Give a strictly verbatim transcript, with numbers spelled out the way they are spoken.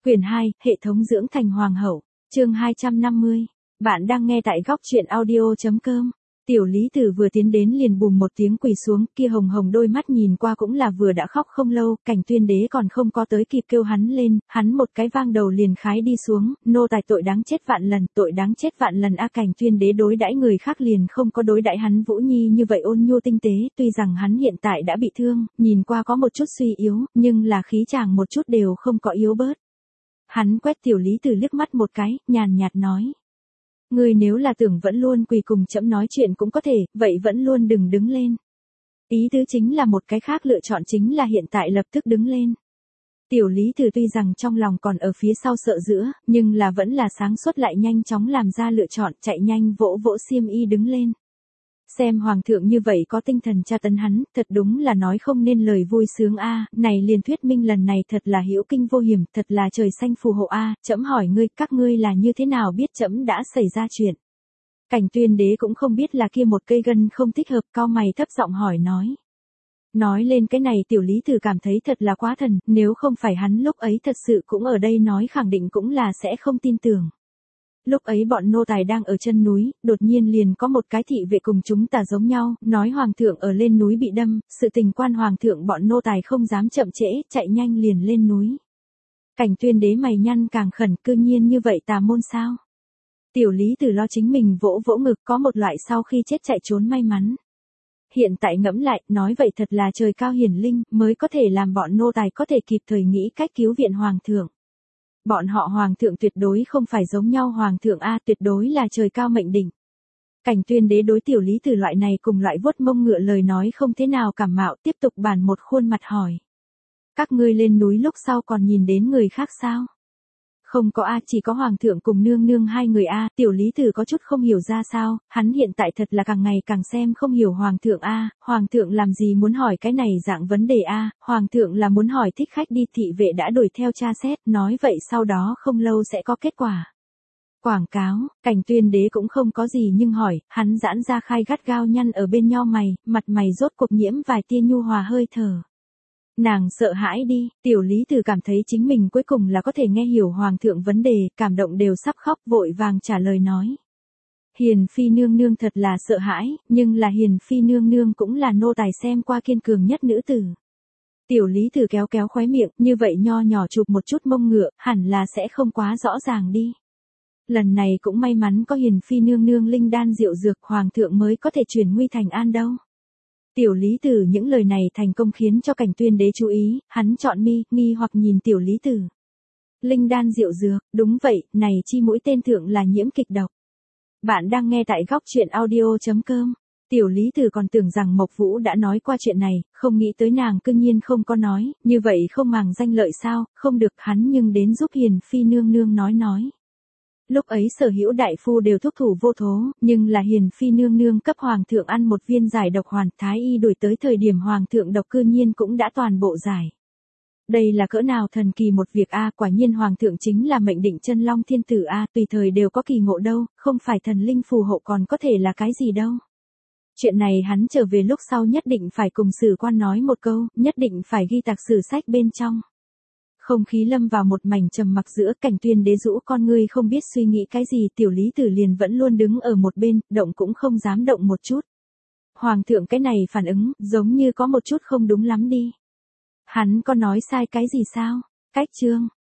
Quyển hai, Hệ thống dưỡng thành hoàng hậu, chương hai trăm năm mươi. Bạn đang nghe tại góc truyện audio.com. Tiểu Lý Tử vừa tiến đến liền bùm một tiếng quỳ xuống, kia hồng hồng đôi mắt nhìn qua cũng là vừa đã khóc không lâu, Cảnh Tuyên Đế còn không có tới kịp kêu hắn lên, hắn một cái vang đầu liền khái đi xuống, nô tài tội đáng chết vạn lần, tội đáng chết vạn lần a. Cảnh Tuyên Đế đối đãi người khác liền không có đối đãi hắn Vũ Nhi như vậy ôn nhu tinh tế, tuy rằng hắn hiện tại đã bị thương, nhìn qua có một chút suy yếu, nhưng là khí chàng một chút đều không có yếu bớt. Hắn quét Tiểu Lý Tử liếc mắt một cái, nhàn nhạt nói. Ngươi nếu là tưởng vẫn luôn quỳ cùng trẫm nói chuyện cũng có thể, vậy vẫn luôn đừng đứng lên. Ý tứ chính là một cái khác lựa chọn chính là hiện tại lập tức đứng lên. Tiểu Lý Tử tuy rằng trong lòng còn ở phía sau sợ giữa, nhưng là vẫn là sáng suốt lại nhanh chóng làm ra lựa chọn, chạy nhanh vỗ vỗ xiêm y đứng lên. Xem hoàng thượng như vậy có tinh thần tra tấn hắn, thật đúng là nói không nên lời vui sướng a, này liền thuyết minh lần này thật là hữu kinh vô hiểm, thật là trời xanh phù hộ a, trẫm hỏi ngươi, các ngươi là như thế nào biết trẫm đã xảy ra chuyện? Cảnh Tuyên Đế cũng không biết là kia một cây gân không thích hợp, cau mày thấp giọng hỏi nói. Nói lên cái này Tiểu Lý Tử cảm thấy thật là quá thần, nếu không phải hắn lúc ấy thật sự cũng ở đây nói khẳng định cũng là sẽ không tin tưởng. Lúc ấy bọn nô tài đang ở chân núi, đột nhiên liền có một cái thị vệ cùng chúng ta giống nhau, nói hoàng thượng ở lên núi bị đâm, sự tình quan hoàng thượng bọn nô tài không dám chậm trễ, chạy nhanh liền lên núi. Cảnh Tuyên Đế mày nhăn càng khẩn, cư nhiên như vậy tà môn sao? Tiểu Lý Tử lo chính mình vỗ vỗ ngực, có một loại sau khi chết chạy trốn may mắn. Hiện tại ngẫm lại, nói vậy thật là trời cao hiển linh, mới có thể làm bọn nô tài có thể kịp thời nghĩ cách cứu viện hoàng thượng. Bọn họ hoàng thượng tuyệt đối không phải giống nhau hoàng thượng a, tuyệt đối là trời cao mệnh định. Cảnh Tuyên Đế đối Tiểu Lý Tử loại này cùng loại vuốt mông ngựa lời nói không thế nào cảm mạo, tiếp tục bàn một khuôn mặt hỏi. Các ngươi lên núi lúc sau còn nhìn đến người khác sao? Không có a, chỉ có hoàng thượng cùng nương nương hai người a. Tiểu Lý Tử có chút không hiểu ra sao, hắn hiện tại thật là càng ngày càng xem không hiểu hoàng thượng a, hoàng thượng làm gì muốn hỏi cái này dạng vấn đề a, hoàng thượng là muốn hỏi thích khách đi, thị vệ đã đuổi theo tra xét, nói vậy sau đó không lâu sẽ có kết quả. Quảng cáo, Cảnh Tuyên Đế cũng không có gì nhưng hỏi, hắn giãn ra khai gắt gao nhăn ở bên nho mày, mặt mày rốt cuộc nhiễm vài tia nhu hòa hơi thở. Nàng sợ hãi đi, Tiểu Lý Tử cảm thấy chính mình cuối cùng là có thể nghe hiểu hoàng thượng vấn đề, cảm động đều sắp khóc, vội vàng trả lời nói. Hiền phi nương nương thật là sợ hãi, nhưng là hiền phi nương nương cũng là nô tài xem qua kiên cường nhất nữ tử. Tiểu Lý Tử kéo kéo khóe miệng, như vậy nho nhỏ chụp một chút mông ngựa, hẳn là sẽ không quá rõ ràng đi. Lần này cũng may mắn có hiền phi nương nương linh đan diệu dược, hoàng thượng mới có thể chuyển nguy thành an đâu. Tiểu Lý Tử những lời này thành công khiến cho Cảnh Tuyên Đế chú ý, hắn chọn mi, nghi hoặc nhìn Tiểu Lý Tử. Linh đan diệu dược, đúng vậy, này chi mũi tên thượng là nhiễm kịch độc. Bạn đang nghe tại góc truyện audio.com. Tiểu Lý Tử còn tưởng rằng Mộc Vũ đã nói qua chuyện này, không nghĩ tới nàng cư nhiên không có nói, như vậy không màng danh lợi sao, không được, hắn nhưng đến giúp hiền phi nương nương nói nói. Lúc ấy sở hữu đại phu đều thúc thủ vô thố, nhưng là hiền phi nương nương cấp hoàng thượng ăn một viên giải độc hoàn, thái y đuổi tới thời điểm hoàng thượng độc cư nhiên cũng đã toàn bộ giải. Đây là cỡ nào thần kỳ một việc a, quả nhiên hoàng thượng chính là mệnh định chân long thiên tử a, tùy thời đều có kỳ ngộ đâu, không phải thần linh phù hộ còn có thể là cái gì đâu. Chuyện này hắn trở về lúc sau nhất định phải cùng sử quan nói một câu, nhất định phải ghi tạc sử sách bên trong. Không khí lâm vào một mảnh trầm mặc giữa, Cảnh Tuyên Đế rũ con ngươi không biết suy nghĩ cái gì, Tiểu Lý Tử liền vẫn luôn đứng ở một bên, động cũng không dám động một chút. Hoàng thượng cái này phản ứng, giống như có một chút không đúng lắm đi. Hắn có nói sai cái gì sao? Cách chương,